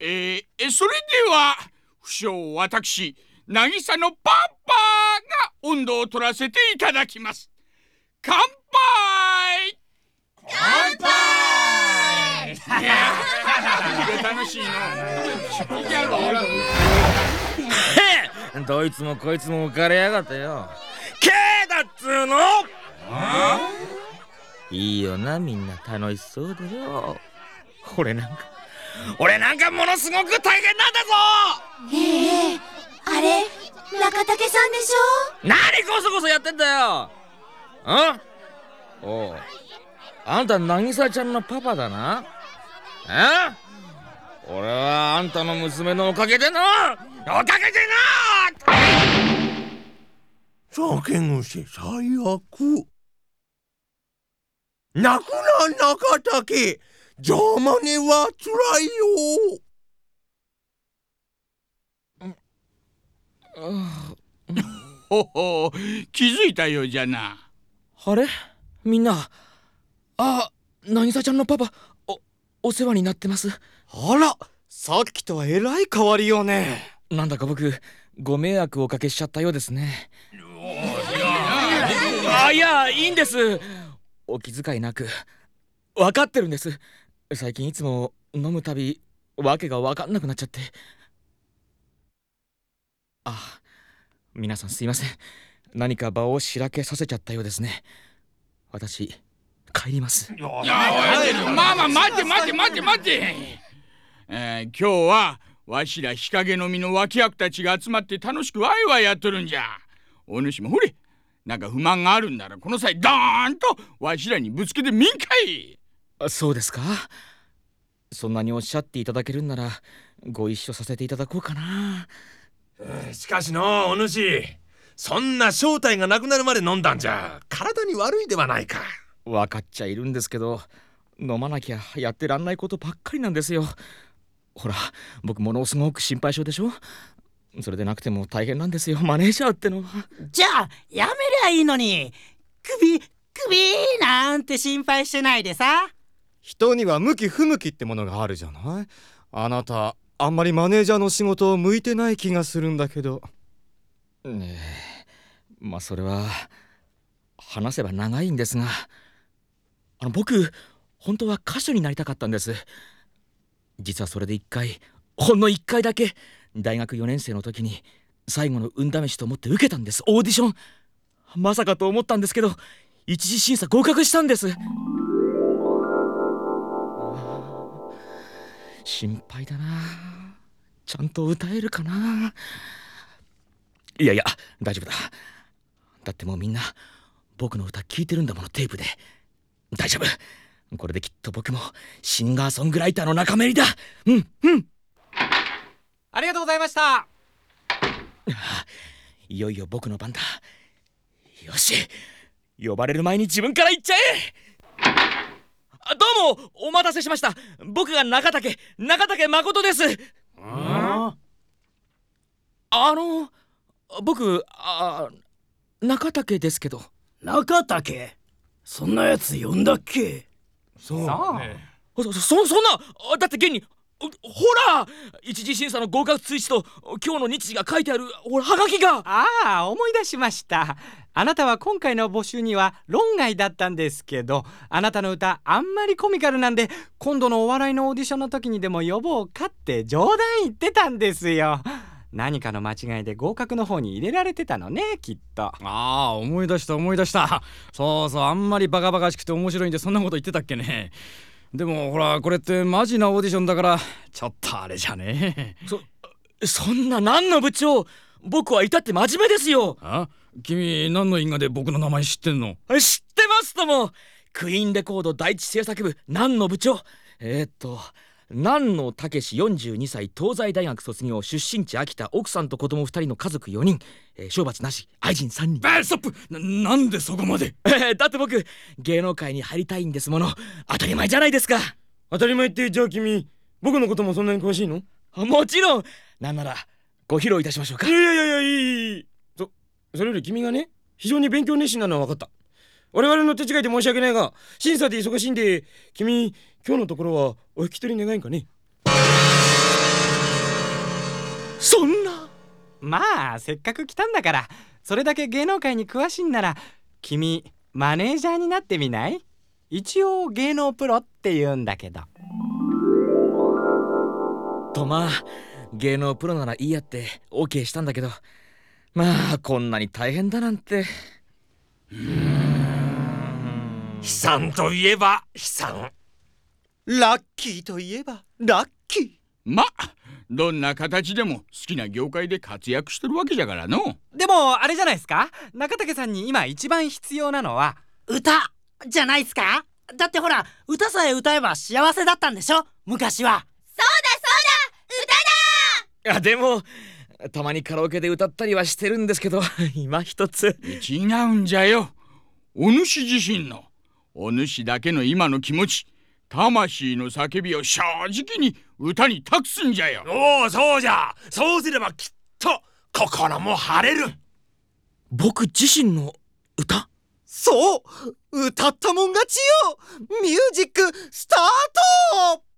それでは不詳私渚のパパが音頭を取らせていただきます。乾杯。 乾杯。 楽しいの。 どいつもこいつも浮かれやがってよ。けだっつーの。いいよな、みんな楽しそうでよ。俺なんかものすごく大変なんだぞ。 あれ中武さんでしょ。 何こそこそやってんだよ。おう、あんた渚ちゃんのパパだな。俺はあんたの娘のおかげでな。 酒癖最悪。泣くな中武、邪魔ねはつらいよ。 ほほ、気づいたようじゃな。 あれ、みんな。渚ちゃんのパパ、お世話になってます。 あら、さっきとはえらい変わりようね。 なんだか僕ご迷惑をおかけしちゃったようですね。いや、いいんです。お気遣いなく。分かってるんです。最近いつも飲むたびわけが分かんなくなっちゃって。皆さんすいません。何か場をしらけさせちゃったようですね。私帰ります。 まあ待て。今日はわしら日陰の実の脇役たちが集まって楽しくワイワイやっとるんじゃ。お主もほれ、なんか不満があるんならこの際ドーンとわしらにぶつけてみんかい。 そうですか。そんなにおっしゃっていただけるんならご一緒させていただこうかな。 しかしのお主、そんな正体がなくなるまで飲んだんじゃ体に悪いではないか。 分かっちゃいるんですけど、飲まなきゃやってらんないことばっかりなんですよ。ほら、僕ものすごく心配性でしょ。それでなくても大変なんですよ、マネージャーってのは。 じゃあやめりゃいいのに。首なんて心配してないでさ。 人には向き不向きってものがあるじゃない。あなたあんまりマネージャーの仕事を向いてない気がするんだけど。 ねえ、それは話せば長いんですが、僕本当は歌手になりたかったんです。実はそれでほんの1回だけ大学4年生の時に最後の運試しと思って受けたんです、オーディション。まさかと思ったんですけど一次審査合格したんです。心配だな。ちゃんと歌えるかな。いや大丈夫だ。だってもうみんな僕の歌聴いてるんだもの、テープで。大丈夫。これできっと僕もシンガーソングライターの仲間入りだ。 ありがとうございました。 いよいよ僕の番だ。よし、呼ばれる前に自分から言っちゃえ。どうもお待たせしました。僕が中武誠です。僕中武ですけど。 中武、そんなやつ呼んだっけ。 そうね。そんな、だって現にほら、一次審査の合格通知と今日の日時が書いてあるほら、はがきが。 思い出しました。あなたは今回の募集には論外だったんですけど、あなたの歌あんまりコミカルなんで、今度のお笑いのオーディションの時にでも呼ぼうかって冗談言ってたんですよ。何かの間違いで合格の方に入れられてたのね、きっと。 思い出した。そう、あんまりバカバカしくて面白いんでそんなこと言ってたっけね。でもほら、これってマジなオーディションだからちょっとあれじゃね。 そんな、何の部長、僕は至って真面目ですよ。 君何の因果で僕の名前知ってんの？ 知ってますとも。クイーンレコード第一制作部南野部長。南野武42歳、東西大学卒業、出身地秋田、奥さんと子供2人の家族4人、小罰なし、愛人3人。 ストップ。なんでそこまで？ だって僕芸能界に入りたいんですもの。当たり前じゃないですか。 当たり前って、じゃあ君僕のこともそんなに詳しいの？ もちろん。なんならご披露いたしましょうか。 いい。それより君がね、非常に勉強熱心なのは分かった。我々の手違いで申し訳ないが、審査で忙しいんで君今日のところはお引き取り願えんかね。 そんな。 まあせっかく来たんだから、それだけ芸能界に詳しいんなら君マネージャーになってみない？一応芸能プロって言うんだけど。 とまあ芸能プロならいいやって OK したんだけど、まあこんなに大変だなんて。 悲惨といえば悲惨。 ラッキーといえばラッキー。 まどんな形でも好きな業界で活躍してるわけじゃからの。 でもあれじゃないですか、中竹さんに今一番必要なのは歌じゃないっすか？だってほら、歌さえ歌えば幸せだったんでしょ、昔は。 いやでもたまにカラオケで歌ったりはしてるんですけど今一つ。 違うんじゃよ。お主自身の、お主だけの今の気持ち、魂の叫びを正直に歌に託すんじゃよ。 おお、そうじゃ。そうすればきっと心も晴れる。 僕自身の歌？ そう、歌ったもん勝ちよ。ミュージックスタート。